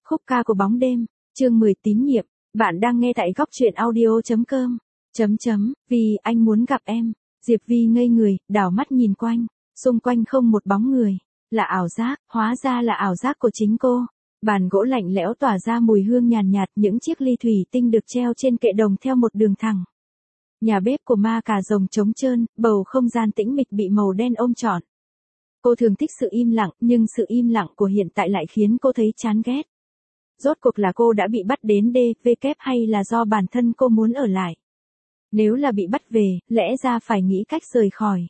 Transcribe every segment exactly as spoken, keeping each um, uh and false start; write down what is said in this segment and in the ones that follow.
Khúc ca của bóng đêm, chương mười tín nhiệm, bạn đang nghe tại góc truyện audio.com. Chấm chấm, vì anh muốn gặp em. Diệp Vi ngây người, đảo mắt nhìn quanh, xung quanh không một bóng người, là ảo giác, hóa ra là ảo giác của chính cô. Bàn gỗ lạnh lẽo tỏa ra mùi hương nhàn nhạt, những chiếc ly thủy tinh được treo trên kệ đồng theo một đường thẳng. Nhà bếp của ma cà rồng trống trơn, bầu không gian tĩnh mịch bị màu đen ôm trọn. Cô thường thích sự im lặng, nhưng sự im lặng của hiện tại lại khiến cô thấy chán ghét. Rốt cuộc là cô đã bị bắt đến đê vê kép hay là do bản thân cô muốn ở lại? Nếu là bị bắt về, lẽ ra phải nghĩ cách rời khỏi.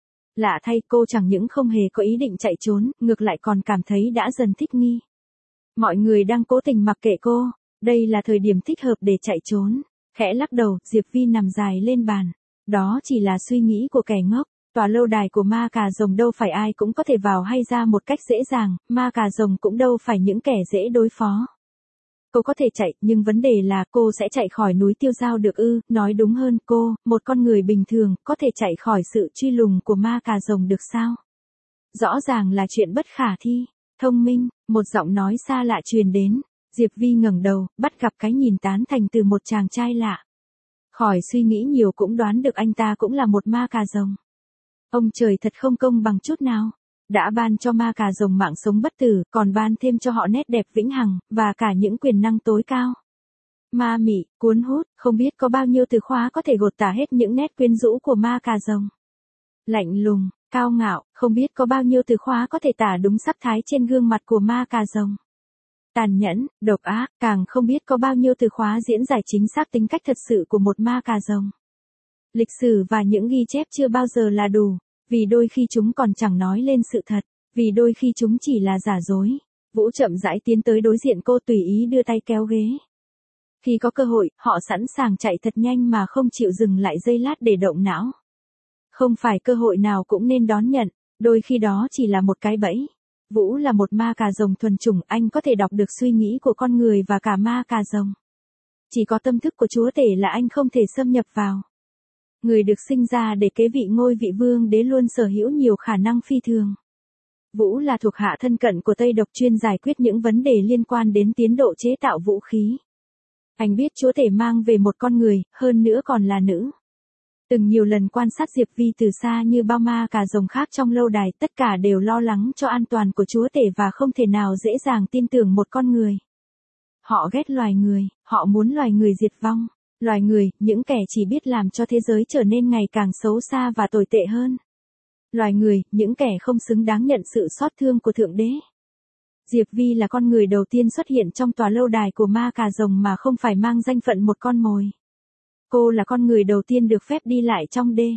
Lạ thay, cô chẳng những không hề có ý định chạy trốn, ngược lại còn cảm thấy đã dần thích nghi. Mọi người đang cố tình mặc kệ cô, đây là thời điểm thích hợp để chạy trốn. Khẽ lắc đầu, Diệp Vi nằm dài lên bàn. Đó chỉ là suy nghĩ của kẻ ngốc. Tòa lâu đài của ma cà rồng đâu phải ai cũng có thể vào hay ra một cách dễ dàng, ma cà rồng cũng đâu phải những kẻ dễ đối phó. Cô có thể chạy, nhưng vấn đề là cô sẽ chạy khỏi núi Tiêu Dao được ư? Nói đúng hơn, cô, một con người bình thường, có thể chạy khỏi sự truy lùng của ma cà rồng được sao? Rõ ràng là chuyện bất khả thi. Thông minh, một giọng nói xa lạ truyền đến. Diệp Vi ngẩng đầu, bắt gặp cái nhìn tán thành từ một chàng trai lạ. Khỏi suy nghĩ nhiều cũng đoán được anh ta cũng là một ma cà rồng. Ông trời thật không công bằng chút nào. Đã ban cho ma cà rồng mạng sống bất tử, còn ban thêm cho họ nét đẹp vĩnh hằng, và cả những quyền năng tối cao. Ma mị, cuốn hút, không biết có bao nhiêu từ khóa có thể gột tả hết những nét quyến rũ của ma cà rồng. Lạnh lùng, cao ngạo, không biết có bao nhiêu từ khóa có thể tả đúng sắc thái trên gương mặt của ma cà rồng. Tàn nhẫn, độc ác, càng không biết có bao nhiêu từ khóa diễn giải chính xác tính cách thật sự của một ma cà rồng. Lịch sử và những ghi chép chưa bao giờ là đủ, vì đôi khi chúng còn chẳng nói lên sự thật, vì đôi khi chúng chỉ là giả dối. Vũ chậm rãi tiến tới đối diện cô, tùy ý đưa tay kéo ghế. Khi có cơ hội, họ sẵn sàng chạy thật nhanh mà không chịu dừng lại giây lát để động não. Không phải cơ hội nào cũng nên đón nhận, đôi khi đó chỉ là một cái bẫy. Vũ là một ma cà rồng thuần chủng, anh có thể đọc được suy nghĩ của con người và cả ma cà rồng. Chỉ có tâm thức của chúa tể là anh không thể xâm nhập vào. Người được sinh ra để kế vị ngôi vị vương đế luôn sở hữu nhiều khả năng phi thường. Vũ là thuộc hạ thân cận của Tây Độc, chuyên giải quyết những vấn đề liên quan đến tiến độ chế tạo vũ khí. Anh biết chúa tể mang về một con người, hơn nữa còn là nữ. Từng nhiều lần quan sát Diệp Vi từ xa như bao ma cà rồng khác trong lâu đài, tất cả đều lo lắng cho an toàn của chúa tể và không thể nào dễ dàng tin tưởng một con người. Họ ghét loài người, họ muốn loài người diệt vong. Loài người, những kẻ chỉ biết làm cho thế giới trở nên ngày càng xấu xa và tồi tệ hơn. Loài người, những kẻ không xứng đáng nhận sự xót thương của Thượng Đế. Diệp Vi là con người đầu tiên xuất hiện trong tòa lâu đài của ma cà rồng mà không phải mang danh phận một con mồi. Cô là con người đầu tiên được phép đi lại trong đê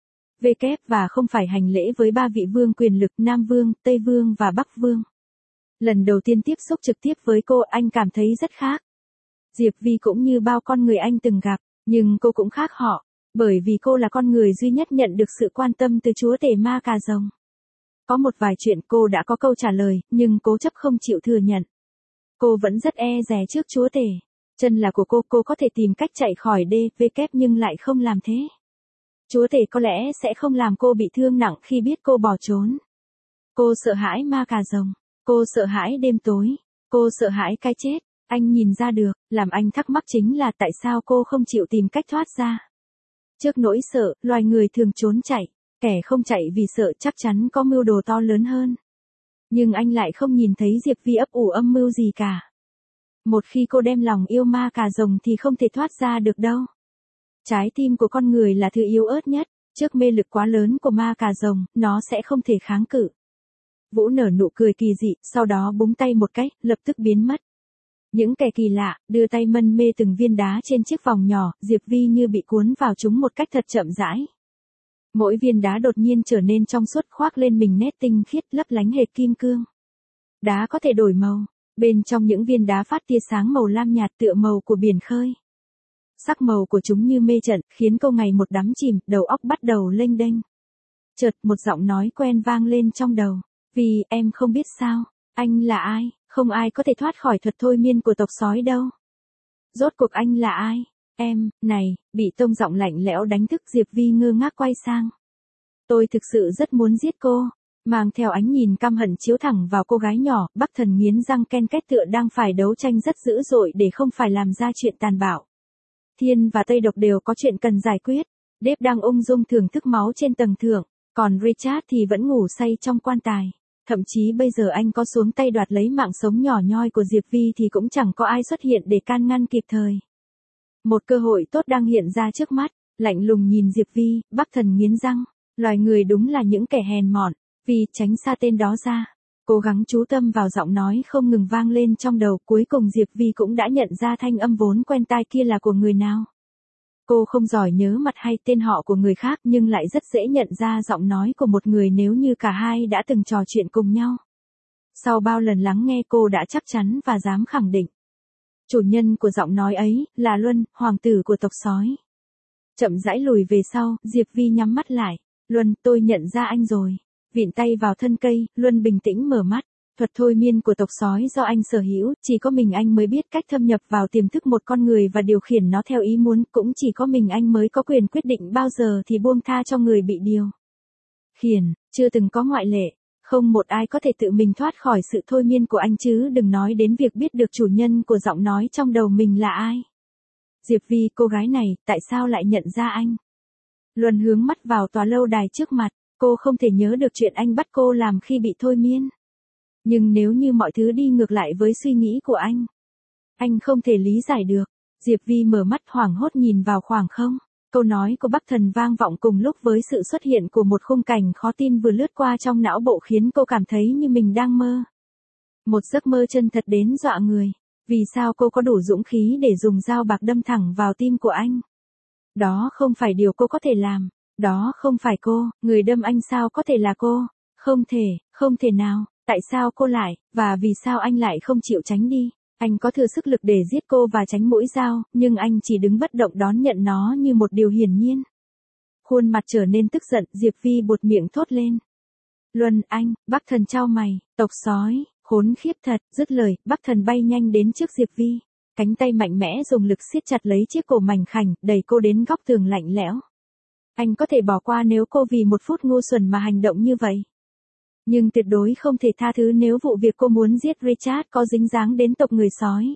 vê kép và không phải hành lễ với ba vị vương quyền lực Nam Vương, Tây Vương và Bắc Vương. Lần đầu tiên tiếp xúc trực tiếp với cô, anh cảm thấy rất khác. Diệp Vi cũng như bao con người anh từng gặp, nhưng cô cũng khác họ, bởi vì cô là con người duy nhất nhận được sự quan tâm từ chúa tể ma cà rồng. Có một vài chuyện cô đã có câu trả lời, nhưng cố chấp không chịu thừa nhận. Cô vẫn rất e dè trước chúa tể. Chân là của cô, cô có thể tìm cách chạy khỏi đê vê kép nhưng lại không làm thế. Chúa tể có lẽ sẽ không làm cô bị thương nặng khi biết cô bỏ trốn. Cô sợ hãi ma cà rồng, cô sợ hãi đêm tối, cô sợ hãi cái chết. Anh nhìn ra được, làm anh thắc mắc chính là tại sao cô không chịu tìm cách thoát ra. Trước nỗi sợ, loài người thường trốn chạy, kẻ không chạy vì sợ chắc chắn có mưu đồ to lớn hơn. Nhưng anh lại không nhìn thấy Diệp Vi ấp ủ âm mưu gì cả. Một khi cô đem lòng yêu ma cà rồng thì không thể thoát ra được đâu. Trái tim của con người là thứ yếu ớt nhất, trước mê lực quá lớn của ma cà rồng, nó sẽ không thể kháng cự. Vũ nở nụ cười kỳ dị, sau đó búng tay một cái, lập tức biến mất. Những kẻ kỳ lạ, đưa tay mân mê từng viên đá trên chiếc vòng nhỏ, Diệp Vi như bị cuốn vào chúng một cách thật chậm rãi. Mỗi viên đá đột nhiên trở nên trong suốt, khoác lên mình nét tinh khiết lấp lánh hệt kim cương. Đá có thể đổi màu, bên trong những viên đá phát tia sáng màu lam nhạt tựa màu của biển khơi. Sắc màu của chúng như mê trận, khiến cô ngày một đắm chìm, đầu óc bắt đầu lênh đênh. Chợt một giọng nói quen vang lên trong đầu. Vì, em không biết sao, anh là ai? Không ai có thể thoát khỏi thuật thôi miên của tộc sói đâu. Rốt cuộc anh là ai? Em, này, bị tông giọng lạnh lẽo đánh thức, Diệp Vi ngơ ngác quay sang. Tôi thực sự rất muốn giết cô. Mang theo ánh nhìn căm hận chiếu thẳng vào cô gái nhỏ, Bắc Thần nghiến răng ken két tựa đang phải đấu tranh rất dữ dội để không phải làm ra chuyện tàn bạo. Thiên và Tây Độc đều có chuyện cần giải quyết. Dave đang ung dung thưởng thức máu trên tầng thượng, còn Richard thì vẫn ngủ say trong quan tài. Thậm chí bây giờ anh có xuống tay đoạt lấy mạng sống nhỏ nhoi của Diệp Vi thì cũng chẳng có ai xuất hiện để can ngăn kịp thời. Một cơ hội tốt đang hiện ra trước mắt, lạnh lùng nhìn Diệp Vi, Bắc Thần nghiến răng. Loài người đúng là những kẻ hèn mọn, Vi tránh xa tên đó ra. Cố gắng chú tâm vào giọng nói không ngừng vang lên trong đầu, cuối cùng Diệp Vi cũng đã nhận ra thanh âm vốn quen tai kia là của người nào. Cô không giỏi nhớ mặt hay tên họ của người khác nhưng lại rất dễ nhận ra giọng nói của một người nếu như cả hai đã từng trò chuyện cùng nhau. Sau bao lần lắng nghe cô đã chắc chắn và dám khẳng định. Chủ nhân của giọng nói ấy là Luân, hoàng tử của tộc sói. Chậm rãi lùi về sau, Diệp Vi nhắm mắt lại. Luân, tôi nhận ra anh rồi. Vịn tay vào thân cây, Luân bình tĩnh mở mắt. Thuật thôi miên của tộc sói do anh sở hữu, chỉ có mình anh mới biết cách thâm nhập vào tiềm thức một con người và điều khiển nó theo ý muốn, cũng chỉ có mình anh mới có quyền quyết định bao giờ thì buông tha cho người bị điều khiển, chưa từng có ngoại lệ. Không một ai có thể tự mình thoát khỏi sự thôi miên của anh chứ đừng nói đến việc biết được chủ nhân của giọng nói trong đầu mình là ai. Diệp Vi, cô gái này, tại sao lại nhận ra anh? Luân hướng mắt vào tòa lâu đài trước mặt, cô không thể nhớ được chuyện anh bắt cô làm khi bị thôi miên. Nhưng nếu như mọi thứ đi ngược lại với suy nghĩ của anh, anh không thể lý giải được. Diệp Vi mở mắt hoảng hốt nhìn vào khoảng không. Câu nói của Bắc Thần vang vọng cùng lúc với sự xuất hiện của một khung cảnh khó tin vừa lướt qua trong não bộ khiến cô cảm thấy như mình đang mơ. Một giấc mơ chân thật đến dọa người. Vì sao cô có đủ dũng khí để dùng dao bạc đâm thẳng vào tim của anh? Đó không phải điều cô có thể làm. Đó không phải cô, người đâm anh sao có thể là cô? Không thể, không thể nào. Tại sao cô lại, và vì sao anh lại không chịu tránh đi? Anh có thừa sức lực để giết cô và tránh mũi dao, nhưng anh chỉ đứng bất động đón nhận nó như một điều hiển nhiên. Khuôn mặt trở nên tức giận, Diệp Vi buột miệng thốt lên. Luân, anh, Bắc Thần chau mày, tộc sói, khốn khiếp thật, dứt lời, Bắc Thần bay nhanh đến trước Diệp Vi. Cánh tay mạnh mẽ dùng lực siết chặt lấy chiếc cổ mảnh khảnh, đẩy cô đến góc tường lạnh lẽo. Anh có thể bỏ qua nếu cô vì một phút ngu xuẩn mà hành động như vậy. Nhưng tuyệt đối không thể tha thứ nếu vụ việc cô muốn giết Richard có dính dáng đến tộc người sói.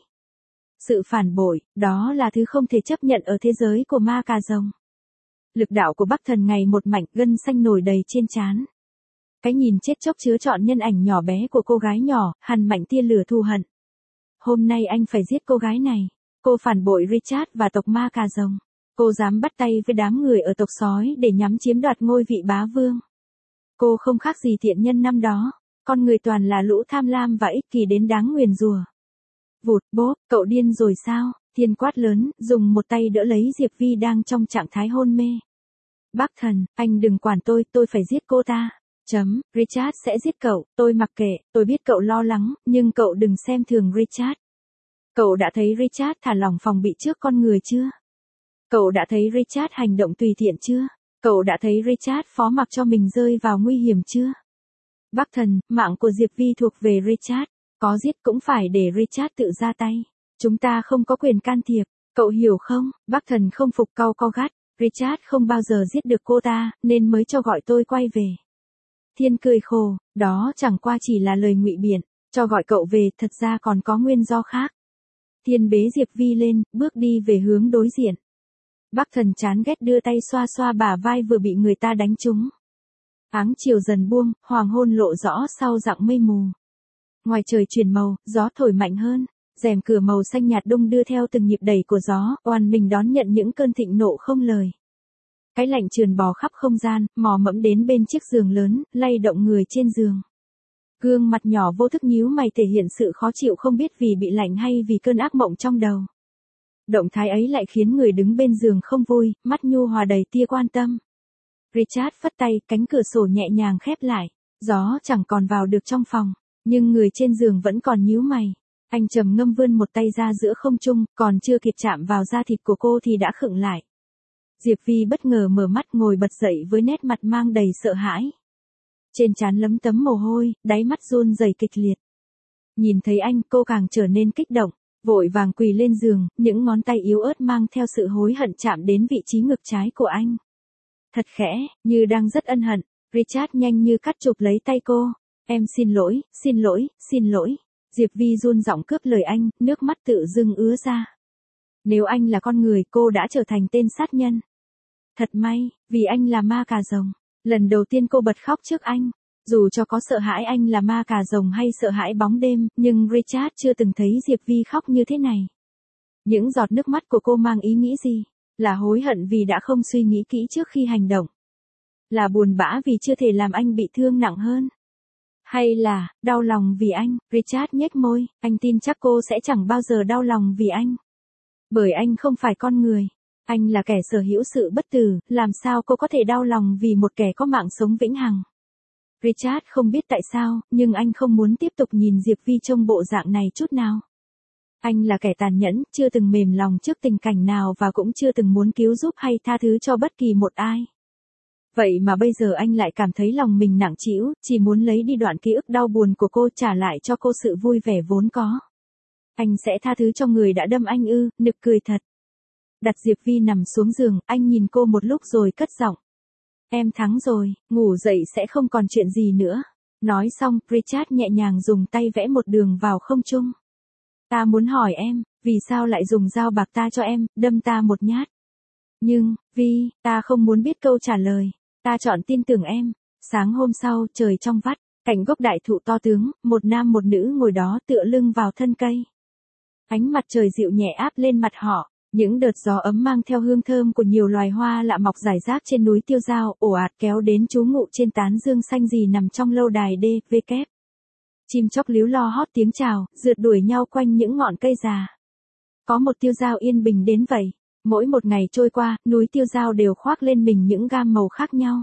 Sự phản bội, đó là thứ không thể chấp nhận ở thế giới của ma cà rồng. Lực đạo của Bắc Thần ngày một mạnh, gân xanh nổi đầy trên trán. Cái nhìn chết chóc chứa trọn nhân ảnh nhỏ bé của cô gái nhỏ, hằn mạnh tia lửa thù hận. Hôm nay anh phải giết cô gái này. Cô phản bội Richard và tộc ma cà rồng. Cô dám bắt tay với đám người ở tộc sói để nhắm chiếm đoạt ngôi vị bá vương. Cô không khác gì thiện nhân năm đó, con người toàn là lũ tham lam và ích kỷ đến đáng nguyền rủa. Vụt, bốp, cậu điên rồi sao? Thiên quát lớn, dùng một tay đỡ lấy Diệp Vi đang trong trạng thái hôn mê. Bắc Thần, anh đừng quản tôi, tôi phải giết cô ta. Chấm, Richard sẽ giết cậu, tôi mặc kệ, tôi biết cậu lo lắng, nhưng cậu đừng xem thường Richard. Cậu đã thấy Richard thả lỏng phòng bị trước con người chưa? Cậu đã thấy Richard hành động tùy tiện chưa? Cậu đã thấy Richard phó mặc cho mình rơi vào nguy hiểm chưa? Bắc Thần, mạng của Diệp Vi thuộc về Richard. Có giết cũng phải để Richard tự ra tay. Chúng ta không có quyền can thiệp. Cậu hiểu không? Bắc Thần không phục cau co gắt. Richard không bao giờ giết được cô ta, nên mới cho gọi tôi quay về. Thiên cười khổ, đó chẳng qua chỉ là lời ngụy biện. Cho gọi cậu về thật ra còn có nguyên do khác. Thiên bế Diệp Vi lên, bước đi về hướng đối diện. Bắc Thần chán ghét đưa tay xoa xoa bả vai vừa bị người ta đánh trúng. Áng chiều dần buông, hoàng hôn lộ rõ sau dặng mây mù. Ngoài trời chuyển màu, gió thổi mạnh hơn, rèm cửa màu xanh nhạt đung đưa theo từng nhịp đẩy của gió, oàn mình đón nhận những cơn thịnh nộ không lời. Cái lạnh trườn bò khắp không gian, mò mẫm đến bên chiếc giường lớn, lay động người trên giường. Gương mặt nhỏ vô thức nhíu mày thể hiện sự khó chịu không biết vì bị lạnh hay vì cơn ác mộng trong đầu. Động thái ấy lại khiến người đứng bên giường không vui, mắt nhu hòa đầy tia quan tâm. Richard phất tay, cánh cửa sổ nhẹ nhàng khép lại. Gió chẳng còn vào được trong phòng, nhưng người trên giường vẫn còn nhíu mày. Anh trầm ngâm vươn một tay ra giữa không trung, còn chưa kịp chạm vào da thịt của cô thì đã khựng lại. Diệp Vi bất ngờ mở mắt ngồi bật dậy với nét mặt mang đầy sợ hãi. Trên trán lấm tấm mồ hôi, đáy mắt run rẩy kịch liệt. Nhìn thấy anh, cô càng trở nên kích động. Vội vàng quỳ lên giường, những ngón tay yếu ớt mang theo sự hối hận chạm đến vị trí ngực trái của anh. Thật khẽ, như đang rất ân hận. Richard nhanh như cắt chụp lấy tay cô. Em xin lỗi, xin lỗi, xin lỗi. Diệp Vi run giọng cướp lời anh, nước mắt tự dưng ứa ra. Nếu anh là con người, cô đã trở thành tên sát nhân. Thật may, vì anh là ma cà rồng. Lần đầu tiên cô bật khóc trước anh. Dù cho có sợ hãi anh là ma cà rồng hay sợ hãi bóng đêm, nhưng Richard chưa từng thấy Diệp Vi khóc như thế này. Những giọt nước mắt của cô mang ý nghĩ gì? Là hối hận vì đã không suy nghĩ kỹ trước khi hành động? Là buồn bã vì chưa thể làm anh bị thương nặng hơn? Hay là, đau lòng vì anh? Richard nhếch môi, anh tin chắc cô sẽ chẳng bao giờ đau lòng vì anh. Bởi anh không phải con người. Anh là kẻ sở hữu sự bất tử, làm sao cô có thể đau lòng vì một kẻ có mạng sống vĩnh hằng? Richard không biết tại sao, nhưng anh không muốn tiếp tục nhìn Diệp Vi trong bộ dạng này chút nào. Anh là kẻ tàn nhẫn, chưa từng mềm lòng trước tình cảnh nào và cũng chưa từng muốn cứu giúp hay tha thứ cho bất kỳ một ai. Vậy mà bây giờ anh lại cảm thấy lòng mình nặng trĩu, chỉ muốn lấy đi đoạn ký ức đau buồn của cô, trả lại cho cô sự vui vẻ vốn có. Anh sẽ tha thứ cho người đã đâm anh ư? Nực cười thật. Đặt Diệp Vi nằm xuống giường, anh nhìn cô một lúc rồi cất giọng. Em thắng rồi, ngủ dậy sẽ không còn chuyện gì nữa. Nói xong, Richard nhẹ nhàng dùng tay vẽ một đường vào không trung. Ta muốn hỏi em, vì sao lại dùng dao bạc ta cho em, đâm ta một nhát? Nhưng, Vi, ta không muốn biết câu trả lời. Ta chọn tin tưởng em. Sáng hôm sau, trời trong vắt, cạnh gốc đại thụ to tướng, một nam một nữ ngồi đó tựa lưng vào thân cây. Ánh mặt trời dịu nhẹ áp lên mặt họ. Những đợt gió ấm mang theo hương thơm của nhiều loài hoa lạ mọc rải rác trên núi Tiêu Dao, ồ ạt kéo đến trú ngụ trên tán dương xanh rì nằm trong lâu đài đê vê kép. Chim chóc líu lo hót tiếng chào, rượt đuổi nhau quanh những ngọn cây già. Có một Tiêu Dao yên bình đến vậy. Mỗi một ngày trôi qua, núi Tiêu Dao đều khoác lên mình những gam màu khác nhau.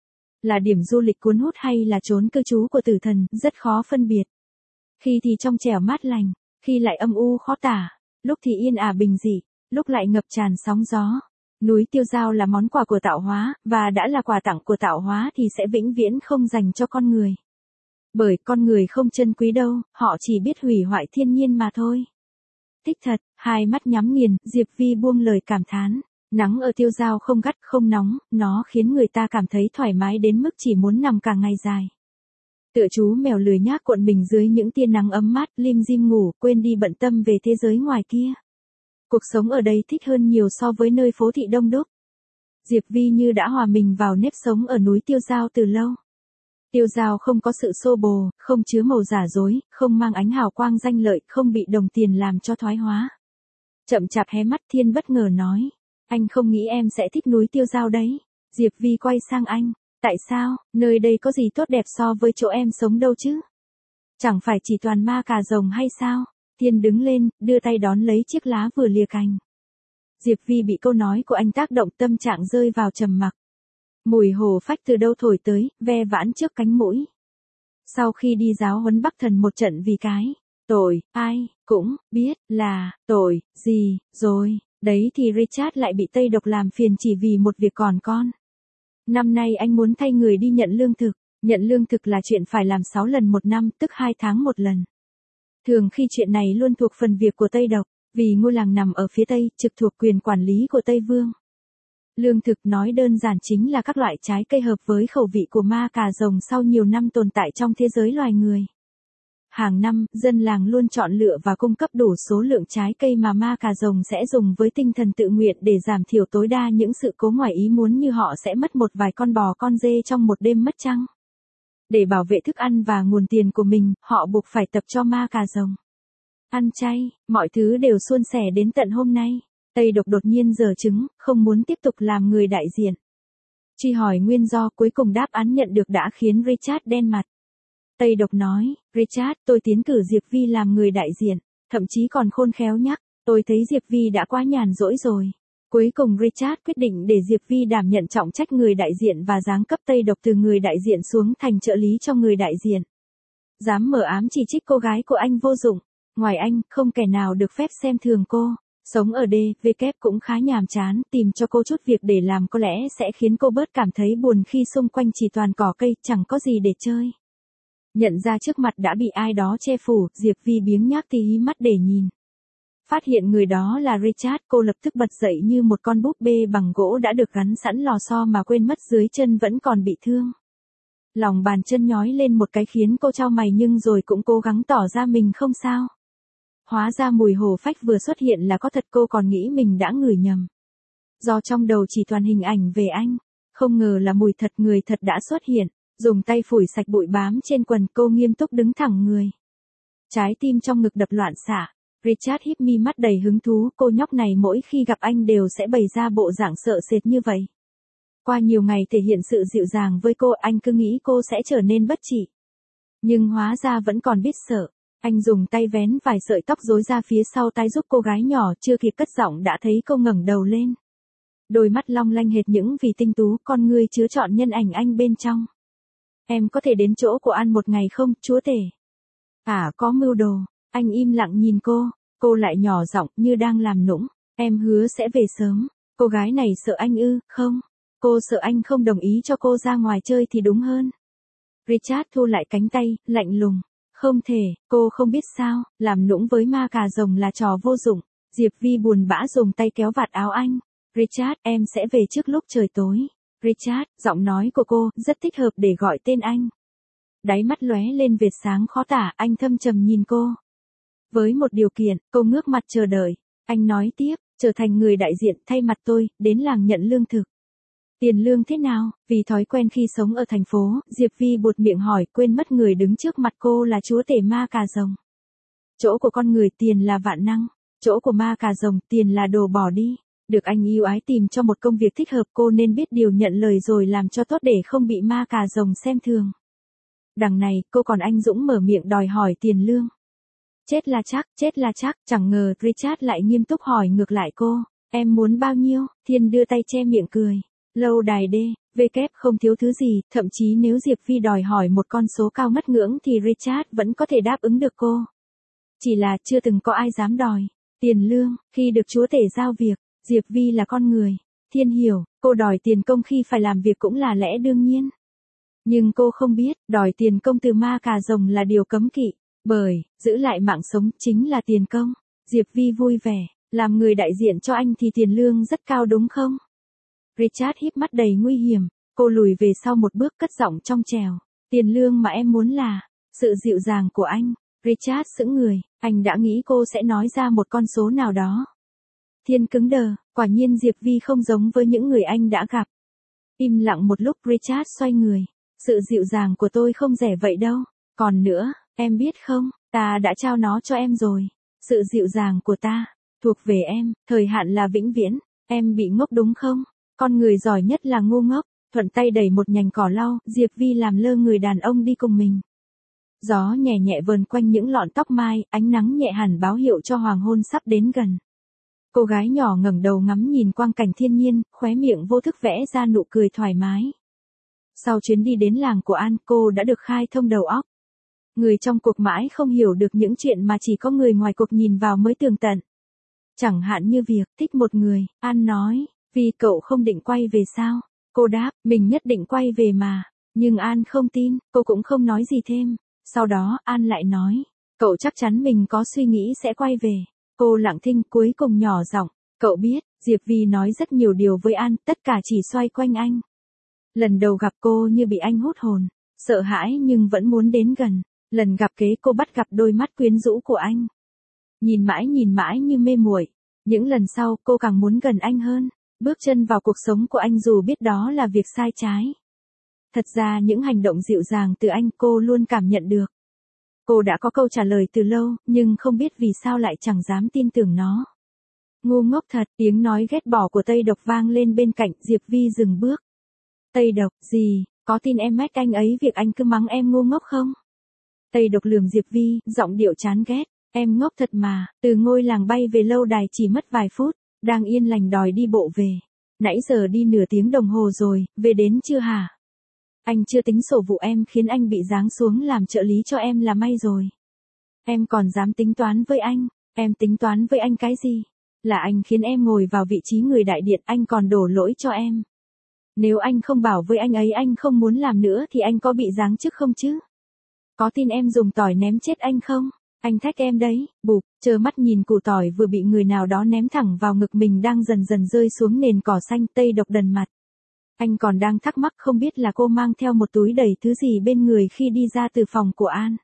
Là điểm du lịch cuốn hút hay là chốn cư trú của tử thần, rất khó phân biệt. Khi thì trong trẻo mát lành, khi lại âm u khó tả, lúc thì yên ả bình dị, lúc lại ngập tràn sóng gió. Núi Tiêu Dao là món quà của tạo hóa, và đã là quà tặng của tạo hóa thì sẽ vĩnh viễn không dành cho con người. Bởi con người không trân quý đâu, họ chỉ biết hủy hoại thiên nhiên mà thôi. Thích thật, hai mắt nhắm nghiền, Diệp Vi buông lời cảm thán. Nắng ở Tiêu Dao không gắt không nóng, nó khiến người ta cảm thấy thoải mái đến mức chỉ muốn nằm cả ngày dài. Tựa chú mèo lười nhác cuộn mình dưới những tia nắng ấm mát, lim dim ngủ, quên đi bận tâm về thế giới ngoài kia. Cuộc sống ở đây thích hơn nhiều so với nơi phố thị đông đúc. Diệp Vi như đã hòa mình vào nếp sống ở núi Tiêu Dao từ lâu. Tiêu Dao không có sự xô bồ, không chứa màu giả dối, không mang ánh hào quang danh lợi, không bị đồng tiền làm cho thoái hóa. Chậm chạp hé mắt Thiên bất ngờ nói. Anh không nghĩ em sẽ thích núi Tiêu Dao đấy. Diệp Vi quay sang anh. Tại sao, nơi đây có gì tốt đẹp so với chỗ em sống đâu chứ? Chẳng phải chỉ toàn ma cà rồng hay sao? Thiên đứng lên, đưa tay đón lấy chiếc lá vừa lìa cành. Diệp Vi bị câu nói của anh tác động, tâm trạng rơi vào trầm mặc. Mùi hồ phách từ đâu thổi tới, ve vãn trước cánh mũi. Sau khi đi giáo huấn Bắc Thần một trận vì cái tội, ai cũng biết là tội gì rồi, đấy thì Richard lại bị Tây Độc làm phiền chỉ vì một việc còn con. Năm nay anh muốn thay người đi nhận lương thực. Nhận lương thực là chuyện phải làm sáu lần một năm, tức hai tháng một lần. Thường khi chuyện này luôn thuộc phần việc của Tây Độc, vì ngôi làng nằm ở phía Tây, trực thuộc quyền quản lý của Tây Vương. Lương thực nói đơn giản chính là các loại trái cây hợp với khẩu vị của ma cà rồng sau nhiều năm tồn tại trong thế giới loài người. Hàng năm, dân làng luôn chọn lựa và cung cấp đủ số lượng trái cây mà ma cà rồng sẽ dùng với tinh thần tự nguyện để giảm thiểu tối đa những sự cố ngoài ý muốn như họ sẽ mất một vài con bò con dê trong một đêm mất trăng. Để bảo vệ thức ăn và nguồn tiền của mình, họ buộc phải tập cho ma cà rồng ăn chay, mọi thứ đều suôn sẻ đến tận hôm nay. Tây Độc đột nhiên giở trứng, không muốn tiếp tục làm người đại diện. Truy hỏi nguyên do, cuối cùng đáp án nhận được đã khiến Richard đen mặt. Tây Độc nói, Richard, tôi tiến cử Diệp Vi làm người đại diện, thậm chí còn khôn khéo nhắc, tôi thấy Diệp Vi đã quá nhàn rỗi rồi. Cuối cùng Richard quyết định để Diệp Vi đảm nhận trọng trách người đại diện và giáng cấp Tây Độc từ người đại diện xuống thành trợ lý cho người đại diện. Dám mở ám chỉ trích cô gái của anh vô dụng. Ngoài anh, không kẻ nào được phép xem thường cô. Sống ở đê vê kép cũng khá nhàm chán, tìm cho cô chút việc để làm có lẽ sẽ khiến cô bớt cảm thấy buồn khi xung quanh chỉ toàn cỏ cây, chẳng có gì để chơi. Nhận ra trước mặt đã bị ai đó che phủ, Diệp Vi biếng nhác tí hí mắt để nhìn. Phát hiện người đó là Richard, cô lập tức bật dậy như một con búp bê bằng gỗ đã được gắn sẵn lò xo mà quên mất dưới chân vẫn còn bị thương. Lòng bàn chân nhói lên một cái khiến cô chau mày nhưng rồi cũng cố gắng tỏ ra mình không sao. Hóa ra mùi hồ phách vừa xuất hiện là có thật, cô còn nghĩ mình đã ngửi nhầm. Do trong đầu chỉ toàn hình ảnh về anh, không ngờ là mùi thật, người thật đã xuất hiện. Dùng tay phủi sạch bụi bám trên quần, cô nghiêm túc đứng thẳng người. Trái tim trong ngực đập loạn xạ. Richard híp mi mắt đầy hứng thú, cô nhóc này mỗi khi gặp anh đều sẽ bày ra bộ dạng sợ sệt như vậy. Qua nhiều ngày thể hiện sự dịu dàng với cô, anh cứ nghĩ cô sẽ trở nên bất trị. Nhưng hóa ra vẫn còn biết sợ. Anh dùng tay vén vài sợi tóc rối ra phía sau tai giúp cô gái nhỏ, chưa kịp cất giọng đã thấy cô ngẩng đầu lên. Đôi mắt long lanh hệt những vì tinh tú, con ngươi chứa trọn nhân ảnh anh bên trong. Em có thể đến chỗ của An một ngày không, chúa tể? À, có mưu đồ. Anh im lặng nhìn cô, cô lại nhỏ giọng như đang làm nũng. Em hứa sẽ về sớm. Cô gái này sợ anh ư? Không. Cô sợ anh không đồng ý cho cô ra ngoài chơi thì đúng hơn. Richard thu lại cánh tay, lạnh lùng. Không thể, cô không biết sao, làm nũng với ma cà rồng là trò vô dụng. Diệp Vi buồn bã dùng tay kéo vạt áo anh. Richard, em sẽ về trước lúc trời tối. Richard, giọng nói của cô rất thích hợp để gọi tên anh. Đáy mắt lóe lên vệt sáng khó tả, anh thâm trầm nhìn cô. Với một điều kiện, cô ngước mặt chờ đợi. Anh nói tiếp, trở thành người đại diện thay mặt tôi, đến làng nhận lương thực. Tiền lương thế nào? Vì thói quen khi sống ở thành phố, Diệp Vi buột miệng hỏi, quên mất người đứng trước mặt cô là chúa tể ma cà rồng. Chỗ của con người tiền là vạn năng, chỗ của ma cà rồng tiền là đồ bỏ đi. Được anh yêu ái tìm cho một công việc thích hợp, cô nên biết điều nhận lời rồi làm cho tốt để không bị ma cà rồng xem thường. Đằng này, cô còn anh dũng mở miệng đòi hỏi tiền lương. Chết là chắc, chết là chắc, chẳng ngờ Richard lại nghiêm túc hỏi ngược lại cô, em muốn bao nhiêu? Thiên đưa tay che miệng cười. Lâu đài D, V kép không thiếu thứ gì, thậm chí nếu Diệp Vi đòi hỏi một con số cao ngất ngưỡng thì Richard vẫn có thể đáp ứng được cô. Chỉ là chưa từng có ai dám đòi tiền lương, khi được chúa tể giao việc. Diệp Vi là con người, Thiên hiểu, cô đòi tiền công khi phải làm việc cũng là lẽ đương nhiên. Nhưng cô không biết, đòi tiền công từ ma cà rồng là điều cấm kỵ, bởi, giữ lại mạng sống chính là tiền công. Diệp Vi vui vẻ, làm người đại diện cho anh thì tiền lương rất cao đúng không? Richard híp mắt đầy nguy hiểm, cô lùi về sau một bước cất giọng trong trèo. Tiền lương mà em muốn là, sự dịu dàng của anh. Richard sững người, anh đã nghĩ cô sẽ nói ra một con số nào đó. Thiên cứng đờ, quả nhiên Diệp Vi không giống với những người anh đã gặp. Im lặng một lúc Richard xoay người. Sự dịu dàng của tôi không rẻ vậy đâu. Còn nữa, em biết không, ta đã trao nó cho em rồi. Sự dịu dàng của ta, thuộc về em, thời hạn là vĩnh viễn. Em bị ngốc đúng không? Con người giỏi nhất là ngu ngốc. Thuận tay đẩy một nhành cỏ lau, Diệp Vi làm lơ người đàn ông đi cùng mình. Gió nhẹ nhẹ vờn quanh những lọn tóc mai, ánh nắng nhẹ hẳn báo hiệu cho hoàng hôn sắp đến gần. Cô gái nhỏ ngẩng đầu ngắm nhìn quang cảnh thiên nhiên, khóe miệng vô thức vẽ ra nụ cười thoải mái. Sau chuyến đi đến làng của An, cô đã được khai thông đầu óc. Người trong cuộc mãi không hiểu được những chuyện mà chỉ có người ngoài cuộc nhìn vào mới tường tận. Chẳng hạn như việc thích một người, An nói, vì cậu không định quay về sao? Cô đáp, mình nhất định quay về mà. Nhưng An không tin, cô cũng không nói gì thêm. Sau đó, An lại nói, cậu chắc chắn mình có suy nghĩ sẽ quay về. Cô lặng thinh cuối cùng nhỏ giọng, cậu biết, Diệp Vi nói rất nhiều điều với An, tất cả chỉ xoay quanh anh. Lần đầu gặp cô như bị anh hút hồn, sợ hãi nhưng vẫn muốn đến gần. Lần gặp kế cô bắt gặp đôi mắt quyến rũ của anh. Nhìn mãi nhìn mãi như mê muội. Những lần sau cô càng muốn gần anh hơn, bước chân vào cuộc sống của anh dù biết đó là việc sai trái. Thật ra những hành động dịu dàng từ anh cô luôn cảm nhận được. Cô đã có câu trả lời từ lâu, nhưng không biết vì sao lại chẳng dám tin tưởng nó. Ngu ngốc thật, tiếng nói ghét bỏ của Tây Độc vang lên bên cạnh, Diệp Vi dừng bước. Tây Độc, gì, có tin em mách anh ấy việc anh cứ mắng em ngu ngốc không? Tây Độc lườm Diệp Vi, giọng điệu chán ghét, em ngốc thật mà, từ ngôi làng bay về lâu đài chỉ mất vài phút, đang yên lành đòi đi bộ về. Nãy giờ đi nửa tiếng đồng hồ rồi, về đến chưa hả? Anh chưa tính sổ vụ em khiến anh bị giáng xuống làm trợ lý cho em là may rồi. Em còn dám tính toán với anh, em tính toán với anh cái gì? Là anh khiến em ngồi vào vị trí người đại điện, anh còn đổ lỗi cho em. Nếu anh không bảo với anh ấy anh không muốn làm nữa thì anh có bị giáng chức không chứ? Có tin em dùng tỏi ném chết anh không? Anh thách em đấy, bụp, trơ mắt nhìn củ tỏi vừa bị người nào đó ném thẳng vào ngực mình đang dần dần rơi xuống nền cỏ xanh. Tây Độc đần mặt. Anh còn đang thắc mắc không biết là cô mang theo một túi đầy thứ gì bên người khi đi ra từ phòng của An.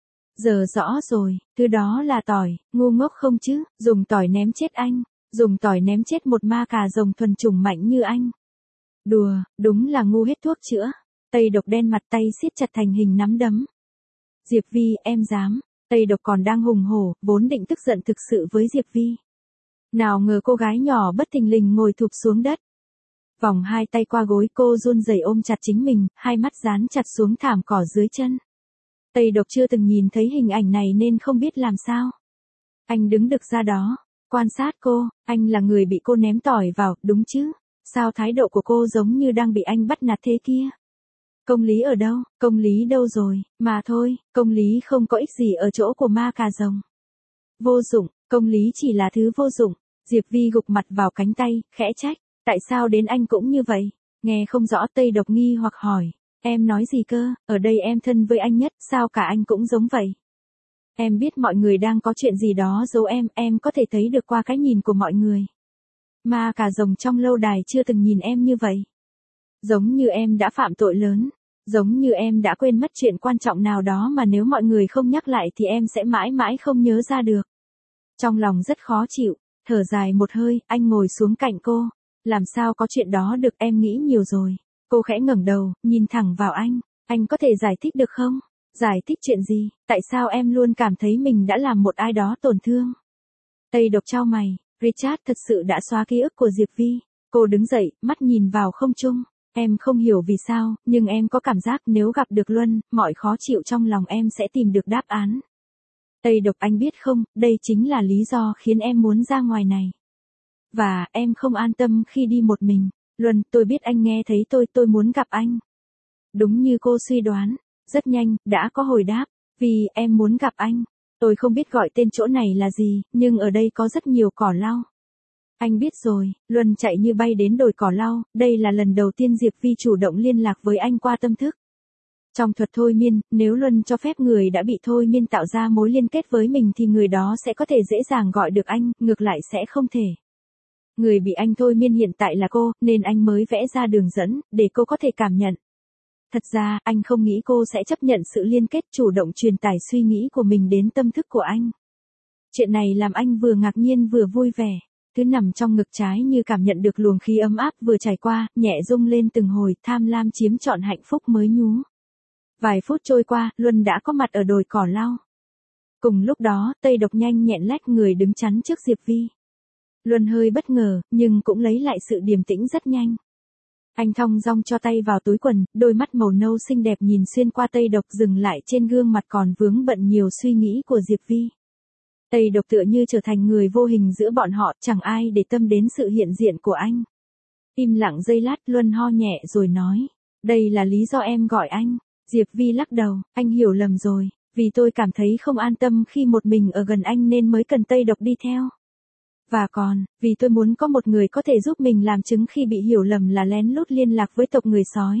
Giờ rõ rồi, thứ đó là tỏi, ngu ngốc không chứ, dùng tỏi ném chết anh, dùng tỏi ném chết một ma cà rồng thuần chủng mạnh như anh. Đùa, đúng là ngu hết thuốc chữa. Tây Độc đen mặt, tay siết chặt thành hình nắm đấm. Diệp Vi, em dám. Tây Độc còn đang hùng hổ, vốn định tức giận thực sự với Diệp Vi. Nào ngờ cô gái nhỏ bất thình lình ngồi thụp xuống đất. Vòng hai tay qua gối, cô run rẩy ôm chặt chính mình, hai mắt dán chặt xuống thảm cỏ dưới chân. Tây Độc chưa từng nhìn thấy hình ảnh này nên không biết làm sao. Anh đứng đực ra đó, quan sát cô, anh là người bị cô ném tỏi vào, đúng chứ? Sao thái độ của cô giống như đang bị anh bắt nạt thế kia? Công lý ở đâu? Công lý đâu rồi? Mà thôi, công lý không có ích gì ở chỗ của ma cà rồng. Vô dụng, công lý chỉ là thứ vô dụng. Diệp Vi gục mặt vào cánh tay, khẽ trách. Tại sao đến anh cũng như vậy? Nghe không rõ. Tây Độc nghi hoặc hỏi. Em nói gì cơ? Ở đây em thân với anh nhất, sao cả anh cũng giống vậy? Em biết mọi người đang có chuyện gì đó giấu em, em có thể thấy được qua cái nhìn của mọi người. Ma cà rồng trong lâu đài chưa từng nhìn em như vậy. Giống như em đã phạm tội lớn. Giống như em đã quên mất chuyện quan trọng nào đó mà nếu mọi người không nhắc lại thì em sẽ mãi mãi không nhớ ra được. Trong lòng rất khó chịu, thở dài một hơi, anh ngồi xuống cạnh cô. Làm sao có chuyện đó được, em nghĩ nhiều rồi. Cô khẽ ngẩng đầu, nhìn thẳng vào anh. Anh có thể giải thích được không? Giải thích chuyện gì? Tại sao em luôn cảm thấy mình đã làm một ai đó tổn thương? Tây Độc chau mày. Richard thật sự đã xóa ký ức của Diệp Vi. Cô đứng dậy, mắt nhìn vào không trung. Em không hiểu vì sao, nhưng em có cảm giác nếu gặp được Luân, mọi khó chịu trong lòng em sẽ tìm được đáp án. Tây Độc, anh biết không, đây chính là lý do khiến em muốn ra ngoài này. Và, em không an tâm khi đi một mình. Luân, tôi biết anh nghe thấy tôi, tôi muốn gặp anh. Đúng như cô suy đoán, rất nhanh, đã có hồi đáp. Vì, em muốn gặp anh. Tôi không biết gọi tên chỗ này là gì, nhưng ở đây có rất nhiều cỏ lau. Anh biết rồi, Luân chạy như bay đến đồi cỏ lau, đây là lần đầu tiên Diệp Vi chủ động liên lạc với anh qua tâm thức. Trong thuật thôi miên, nếu Luân cho phép người đã bị thôi miên tạo ra mối liên kết với mình thì người đó sẽ có thể dễ dàng gọi được anh, ngược lại sẽ không thể. Người bị anh thôi miên hiện tại là cô, nên anh mới vẽ ra đường dẫn, để cô có thể cảm nhận. Thật ra, anh không nghĩ cô sẽ chấp nhận sự liên kết, chủ động truyền tải suy nghĩ của mình đến tâm thức của anh. Chuyện này làm anh vừa ngạc nhiên vừa vui vẻ. Thứ nằm trong ngực trái như cảm nhận được luồng khí ấm áp vừa trải qua, nhẹ rung lên từng hồi, tham lam chiếm trọn hạnh phúc mới nhú. Vài phút trôi qua, Luân đã có mặt ở đồi cỏ lau. Cùng lúc đó, Tây Độc nhanh nhẹn lách người đứng chắn trước Diệp Vi. Luân hơi bất ngờ, nhưng cũng lấy lại sự điềm tĩnh rất nhanh. Anh thong dong cho tay vào túi quần, đôi mắt màu nâu xinh đẹp nhìn xuyên qua Tây Độc, dừng lại trên gương mặt còn vướng bận nhiều suy nghĩ của Diệp Vi. Tây Độc tựa như trở thành người vô hình giữa bọn họ, chẳng ai để tâm đến sự hiện diện của anh. Im lặng giây lát, Luân ho nhẹ rồi nói. Đây là lý do em gọi anh. Diệp Vi lắc đầu, anh hiểu lầm rồi, vì tôi cảm thấy không an tâm khi một mình ở gần anh nên mới cần Tây Độc đi theo. Và còn, vì tôi muốn có một người có thể giúp mình làm chứng khi bị hiểu lầm là lén lút liên lạc với tộc người sói.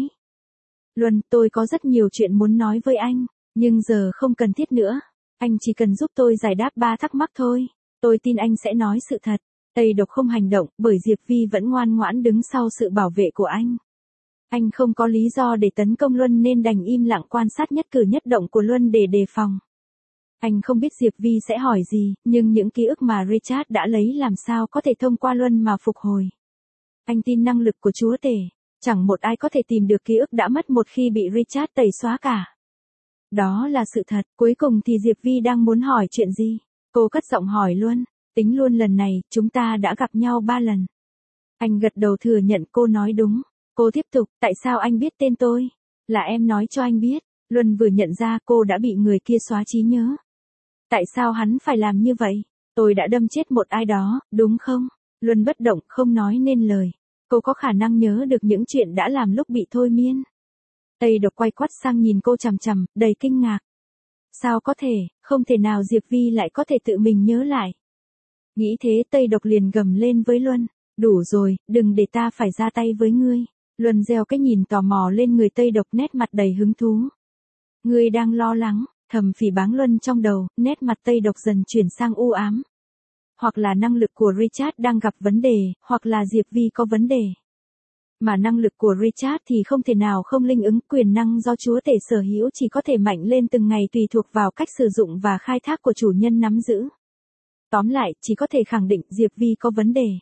Luân, tôi có rất nhiều chuyện muốn nói với anh, nhưng giờ không cần thiết nữa. Anh chỉ cần giúp tôi giải đáp ba thắc mắc thôi. Tôi tin anh sẽ nói sự thật. Tây Độc không hành động, bởi Diệp Vi vẫn ngoan ngoãn đứng sau sự bảo vệ của anh. Anh không có lý do để tấn công Luân nên đành im lặng quan sát nhất cử nhất động của Luân để đề phòng. Anh không biết Diệp Vi sẽ hỏi gì, nhưng những ký ức mà Richard đã lấy làm sao có thể thông qua Luân mà phục hồi. Anh tin năng lực của Chúa Tể. Chẳng một ai có thể tìm được ký ức đã mất một khi bị Richard tẩy xóa cả. Đó là sự thật. Cuối cùng thì Diệp Vi đang muốn hỏi chuyện gì? Cô cất giọng hỏi luôn. Tính luôn lần này, chúng ta đã gặp nhau ba lần. Anh gật đầu thừa nhận. Cô nói đúng. Cô tiếp tục, tại sao anh biết tên tôi? Là em nói cho anh biết. Luân vừa nhận ra cô đã bị người kia xóa trí nhớ. Tại sao hắn phải làm như vậy? Tôi đã đâm chết một ai đó, đúng không? Luân bất động, không nói nên lời. Cô có khả năng nhớ được những chuyện đã làm lúc bị thôi miên. Tây Độc quay quắt sang nhìn cô chằm chằm, đầy kinh ngạc. Sao có thể, không thể nào Diệp Vi lại có thể tự mình nhớ lại. Nghĩ thế Tây Độc liền gầm lên với Luân. Đủ rồi, đừng để ta phải ra tay với ngươi. Luân gieo cái nhìn tò mò lên người Tây Độc, nét mặt đầy hứng thú. Ngươi đang lo lắng, thầm phỉ báng Luân trong đầu, nét mặt Tây Độc dần chuyển sang u ám. Hoặc là năng lực của Richard đang gặp vấn đề, hoặc là Diệp Vi có vấn đề. Mà năng lực của Richard thì không thể nào không linh ứng, quyền năng do chúa tể sở hữu chỉ có thể mạnh lên từng ngày tùy thuộc vào cách sử dụng và khai thác của chủ nhân nắm giữ. Tóm lại, chỉ có thể khẳng định Diệp Vi có vấn đề.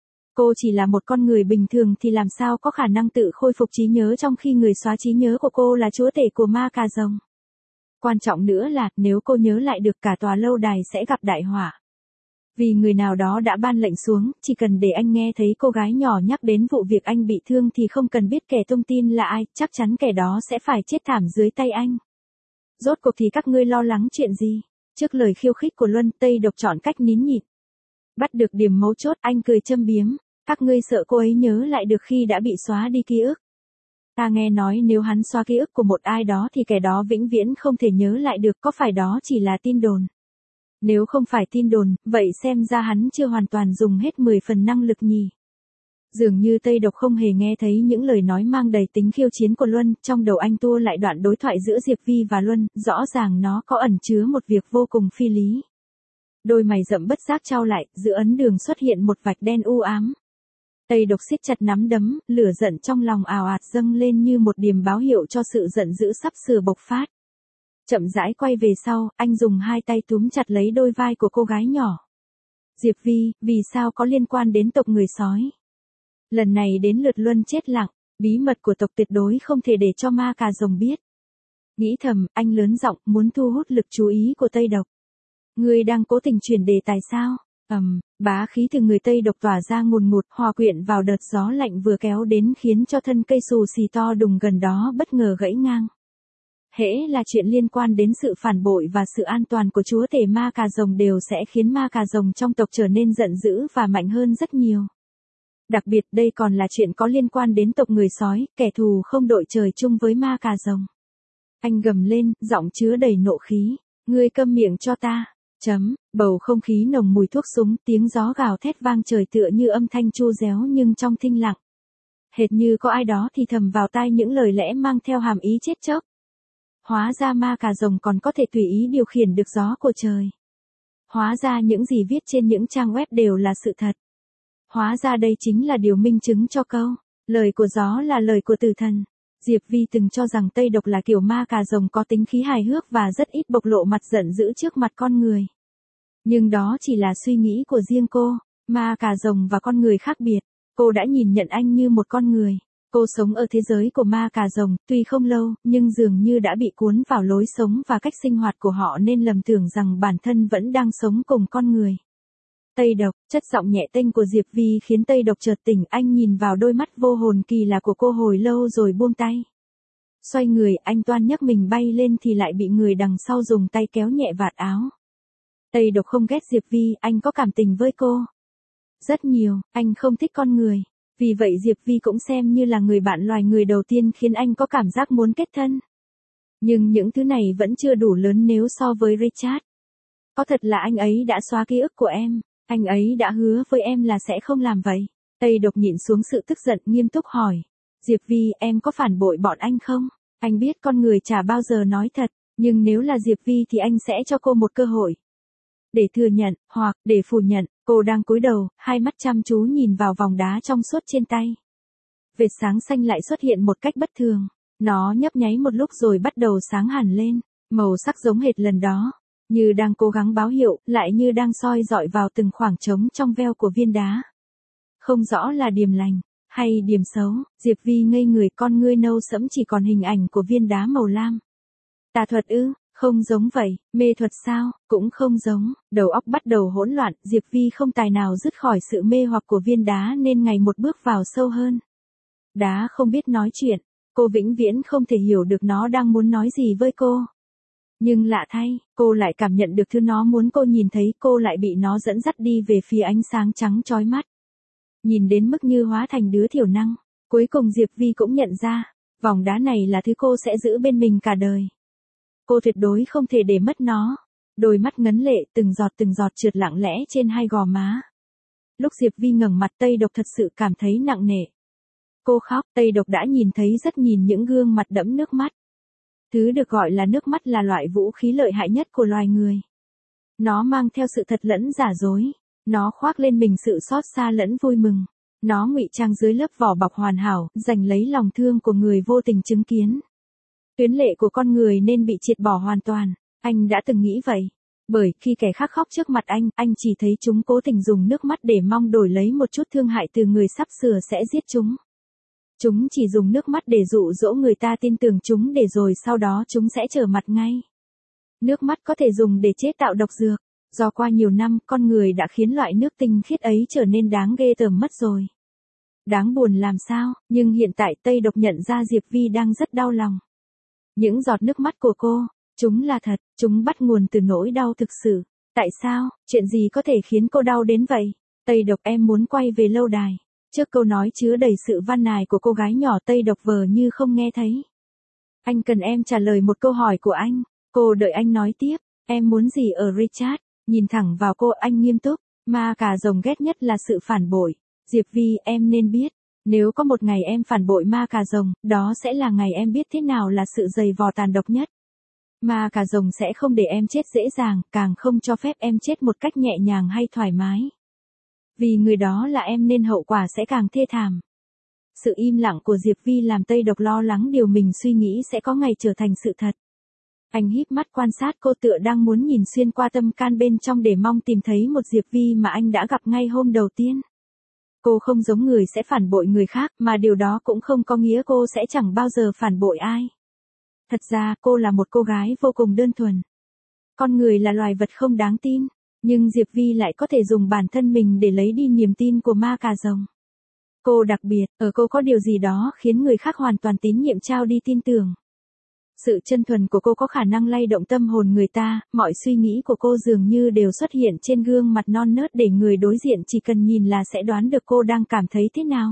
Cô chỉ là một con người bình thường thì làm sao có khả năng tự khôi phục trí nhớ trong khi người xóa trí nhớ của cô là chúa tể của ma cà rồng. Quan trọng nữa là, nếu cô nhớ lại được cả tòa lâu đài sẽ gặp đại họa. Vì người nào đó đã ban lệnh xuống, chỉ cần để anh nghe thấy cô gái nhỏ nhắc đến vụ việc anh bị thương thì không cần biết kẻ tung tin là ai, chắc chắn kẻ đó sẽ phải chết thảm dưới tay anh. Rốt cuộc thì các ngươi lo lắng chuyện gì? Trước lời khiêu khích của Luân, Tây Độc chọn cách nín nhịn. Bắt được điểm mấu chốt, anh cười châm biếm. Các ngươi sợ cô ấy nhớ lại được khi đã bị xóa đi ký ức. Ta nghe nói nếu hắn xóa ký ức của một ai đó thì kẻ đó vĩnh viễn không thể nhớ lại được, có phải đó chỉ là tin đồn? Nếu không phải tin đồn, vậy xem ra hắn chưa hoàn toàn dùng hết mười phần năng lực nhỉ. Dường như Tây Độc không hề nghe thấy những lời nói mang đầy tính khiêu chiến của Luân, trong đầu anh tua lại đoạn đối thoại giữa Diệp Vi và Luân, rõ ràng nó có ẩn chứa một việc vô cùng phi lý. Đôi mày rậm bất giác trao lại, giữa ấn đường xuất hiện một vạch đen u ám. Tây Độc siết chặt nắm đấm, lửa giận trong lòng ào ạt dâng lên như một điềm báo hiệu cho sự giận dữ sắp sửa bộc phát. Chậm rãi quay về sau, anh dùng hai tay túm chặt lấy đôi vai của cô gái nhỏ. Diệp Vi, vì sao có liên quan đến tộc người sói? Lần này đến lượt Luân chết lặng, bí mật của tộc tuyệt đối không thể để cho ma cà rồng biết. Nghĩ thầm, anh lớn giọng, muốn thu hút lực chú ý của Tây Độc. Ngươi đang cố tình chuyển đề tài sao? Ầm, um, bá khí từ người Tây Độc tỏa ra ngùn ngụt, hòa quyện vào đợt gió lạnh vừa kéo đến khiến cho thân cây xù xì to đùng gần đó bất ngờ gãy ngang. Hễ là chuyện liên quan đến sự phản bội và sự an toàn của chúa tể ma cà rồng đều sẽ khiến ma cà rồng trong tộc trở nên giận dữ và mạnh hơn rất nhiều. Đặc biệt đây còn là chuyện có liên quan đến tộc người sói, kẻ thù không đội trời chung với ma cà rồng. Anh gầm lên, giọng chứa đầy nộ khí. Ngươi câm miệng cho ta. Chấm, bầu không khí nồng mùi thuốc súng, tiếng gió gào thét vang trời tựa như âm thanh chu réo nhưng trong thinh lặng. Hệt như có ai đó thì thầm vào tai những lời lẽ mang theo hàm ý chết chóc. Hóa ra ma cà rồng còn có thể tùy ý điều khiển được gió của trời. Hóa ra những gì viết trên những trang web đều là sự thật. Hóa ra đây chính là điều minh chứng cho câu, lời của gió là lời của tử thần. Diệp Vi từng cho rằng Tây Độc là kiểu ma cà rồng có tính khí hài hước và rất ít bộc lộ mặt giận dữ trước mặt con người. Nhưng đó chỉ là suy nghĩ của riêng cô, ma cà rồng và con người khác biệt. Cô đã nhìn nhận anh như một con người. Cô sống ở thế giới của ma cà rồng, tuy không lâu, nhưng dường như đã bị cuốn vào lối sống và cách sinh hoạt của họ nên lầm tưởng rằng bản thân vẫn đang sống cùng con người. Tây Độc, chất giọng nhẹ tênh của Diệp Vi khiến Tây Độc chợt tỉnh, anh nhìn vào đôi mắt vô hồn kỳ lạ của cô hồi lâu rồi buông tay. Xoay người, anh toan nhấc mình bay lên thì lại bị người đằng sau dùng tay kéo nhẹ vạt áo. Tây Độc không ghét Diệp Vi, anh có cảm tình với cô. Rất nhiều, anh không thích con người. Vì vậy Diệp Vi cũng xem như là người bạn loài người đầu tiên khiến anh có cảm giác muốn kết thân. Nhưng những thứ này vẫn chưa đủ lớn nếu so với Richard. Có thật là anh ấy đã xóa ký ức của em, anh ấy đã hứa với em là sẽ không làm vậy. Tây Độc nhịn xuống sự tức giận nghiêm túc hỏi. Diệp Vi, em có phản bội bọn anh không? Anh biết con người chả bao giờ nói thật, nhưng nếu là Diệp Vi thì anh sẽ cho cô một cơ hội. Để thừa nhận, hoặc để phủ nhận, cô đang cúi đầu, hai mắt chăm chú nhìn vào vòng đá trong suốt trên tay. Vệt sáng xanh lại xuất hiện một cách bất thường. Nó nhấp nháy một lúc rồi bắt đầu sáng hẳn lên, màu sắc giống hệt lần đó. Như đang cố gắng báo hiệu, lại như đang soi dọi vào từng khoảng trống trong veo của viên đá. Không rõ là điểm lành, hay điểm xấu, Diệp Vi ngây người, con ngươi nâu sẫm chỉ còn hình ảnh của viên đá màu lam. Tà thuật ư? Không giống vậy, mê thuật sao, cũng không giống, đầu óc bắt đầu hỗn loạn, Diệp Vi không tài nào dứt khỏi sự mê hoặc của viên đá nên ngày một bước vào sâu hơn. Đá không biết nói chuyện, cô vĩnh viễn không thể hiểu được nó đang muốn nói gì với cô. Nhưng lạ thay, cô lại cảm nhận được thứ nó muốn cô nhìn thấy, cô lại bị nó dẫn dắt đi về phía ánh sáng trắng chói mắt. Nhìn đến mức như hóa thành đứa thiểu năng, cuối cùng Diệp Vi cũng nhận ra, vòng đá này là thứ cô sẽ giữ bên mình cả đời. Cô tuyệt đối không thể để mất nó. Đôi mắt ngấn lệ, từng giọt từng giọt trượt lặng lẽ trên hai gò má. Lúc Diệp Vi ngẩng mặt, Tây Độc thật sự cảm thấy nặng nề. Cô khóc, Tây Độc đã nhìn thấy rất nhìn những gương mặt đẫm nước mắt. Thứ được gọi là nước mắt là loại vũ khí lợi hại nhất của loài người. Nó mang theo sự thật lẫn giả dối. Nó khoác lên mình sự xót xa lẫn vui mừng. Nó ngụy trang dưới lớp vỏ bọc hoàn hảo, giành lấy lòng thương của người vô tình chứng kiến. Tuyến lệ của con người nên bị triệt bỏ hoàn toàn, anh đã từng nghĩ vậy. Bởi khi kẻ khác khóc trước mặt anh, anh chỉ thấy chúng cố tình dùng nước mắt để mong đổi lấy một chút thương hại từ người sắp sửa sẽ giết chúng. Chúng chỉ dùng nước mắt để dụ dỗ người ta tin tưởng chúng để rồi sau đó chúng sẽ trở mặt ngay. Nước mắt có thể dùng để chế tạo độc dược. Do qua nhiều năm, con người đã khiến loại nước tinh khiết ấy trở nên đáng ghê tởm mất rồi. Đáng buồn làm sao, nhưng hiện tại Tây Độc nhận ra Diệp Vi đang rất đau lòng. Những giọt nước mắt của cô, chúng là thật, chúng bắt nguồn từ nỗi đau thực sự. Tại sao, chuyện gì có thể khiến cô đau đến vậy? Tây Độc em muốn quay về lâu đài. Trước câu nói chứa đầy sự van nài của cô gái nhỏ Tây Độc vờ như không nghe thấy. Anh cần em trả lời một câu hỏi của anh. Cô đợi anh nói tiếp, em muốn gì ở Richard? Nhìn thẳng vào cô anh nghiêm túc, ma cà rồng ghét nhất là sự phản bội. Diệp Vi em nên biết, nếu có một ngày em phản bội ma cà rồng, đó sẽ là ngày em biết thế nào là sự dày vò tàn độc nhất. Ma cà rồng sẽ không để em chết dễ dàng, càng không cho phép em chết một cách nhẹ nhàng hay thoải mái. Vì người đó là em nên hậu quả sẽ càng thê thảm. Sự im lặng của Diệp Vi làm Tây Độc lo lắng điều mình suy nghĩ sẽ có ngày trở thành sự thật. Anh híp mắt quan sát cô tựa đang muốn nhìn xuyên qua tâm can bên trong để mong tìm thấy một Diệp Vi mà anh đã gặp ngay hôm đầu tiên. Cô không giống người sẽ phản bội người khác, mà điều đó cũng không có nghĩa cô sẽ chẳng bao giờ phản bội ai. Thật ra, cô là một cô gái vô cùng đơn thuần. Con người là loài vật không đáng tin, nhưng Diệp Vi lại có thể dùng bản thân mình để lấy đi niềm tin của ma cà rồng. Cô đặc biệt, ở cô có điều gì đó khiến người khác hoàn toàn tín nhiệm trao đi tin tưởng. Sự chân thuần của cô có khả năng lay động tâm hồn người ta, mọi suy nghĩ của cô dường như đều xuất hiện trên gương mặt non nớt để người đối diện chỉ cần nhìn là sẽ đoán được cô đang cảm thấy thế nào.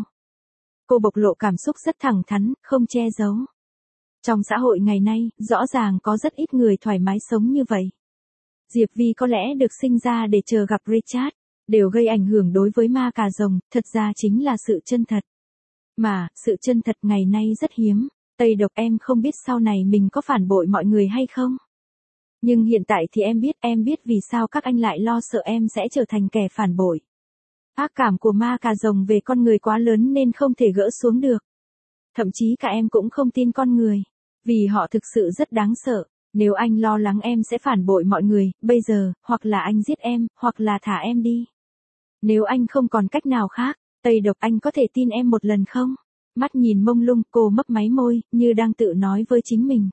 Cô bộc lộ cảm xúc rất thẳng thắn, không che giấu. Trong xã hội ngày nay, rõ ràng có rất ít người thoải mái sống như vậy. Diệp Vi có lẽ được sinh ra để chờ gặp Richard, đều gây ảnh hưởng đối với ma cà rồng, thật ra chính là sự chân thật. Mà, sự chân thật ngày nay rất hiếm. Tây Độc em không biết sau này mình có phản bội mọi người hay không. Nhưng hiện tại thì em biết, em biết vì sao các anh lại lo sợ em sẽ trở thành kẻ phản bội. Ác cảm của ma cà rồng về con người quá lớn nên không thể gỡ xuống được. Thậm chí cả em cũng không tin con người, vì họ thực sự rất đáng sợ. Nếu anh lo lắng em sẽ phản bội mọi người, bây giờ, hoặc là anh giết em, hoặc là thả em đi. Nếu anh không còn cách nào khác, Tây Độc anh có thể tin em một lần không? Mắt nhìn mông lung, cô mấp máy môi, như đang tự nói với chính mình.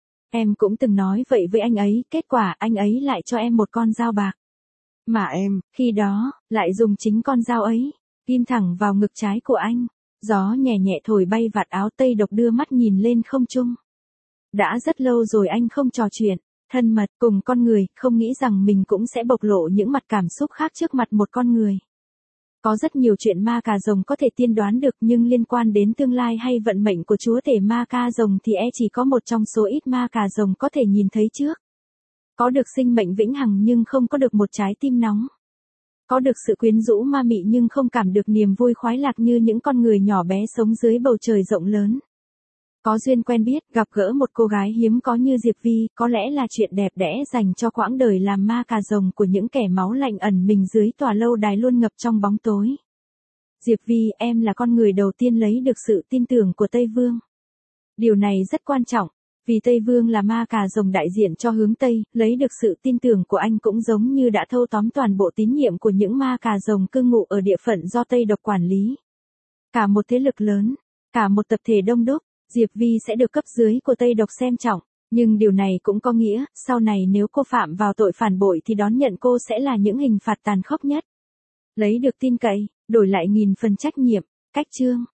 Em cũng từng nói vậy với anh ấy, kết quả anh ấy lại cho em một con dao bạc. Mà em, khi đó, lại dùng chính con dao ấy, ghim thẳng vào ngực trái của anh. Gió nhẹ nhẹ thổi bay vạt áo Tây Độc đưa mắt nhìn lên không trung. Đã rất lâu rồi anh không trò chuyện, thân mật cùng con người, không nghĩ rằng mình cũng sẽ bộc lộ những mặt cảm xúc khác trước mặt một con người. Có rất nhiều chuyện ma cà rồng có thể tiên đoán được nhưng liên quan đến tương lai hay vận mệnh của chúa tể ma cà rồng thì e chỉ có một trong số ít ma cà rồng có thể nhìn thấy trước. Có được sinh mệnh vĩnh hằng nhưng không có được một trái tim nóng. Có được sự quyến rũ ma mị nhưng không cảm được niềm vui khoái lạc như những con người nhỏ bé sống dưới bầu trời rộng lớn. Có duyên quen biết, gặp gỡ một cô gái hiếm có như Diệp Vi, có lẽ là chuyện đẹp đẽ dành cho quãng đời làm ma cà rồng của những kẻ máu lạnh ẩn mình dưới tòa lâu đài luôn ngập trong bóng tối. Diệp Vi, em là con người đầu tiên lấy được sự tin tưởng của Tây Vương. Điều này rất quan trọng, vì Tây Vương là ma cà rồng đại diện cho hướng Tây, lấy được sự tin tưởng của anh cũng giống như đã thâu tóm toàn bộ tín nhiệm của những ma cà rồng cư ngụ ở địa phận do Tây Độc quản lý. Cả một thế lực lớn, cả một tập thể đông đúc, Diệp Vi sẽ được cấp dưới của Tây Độc xem trọng, nhưng điều này cũng có nghĩa, sau này nếu cô phạm vào tội phản bội thì đón nhận cô sẽ là những hình phạt tàn khốc nhất. Lấy được tin cậy, đổi lại nghìn phần trách nhiệm, cách chương.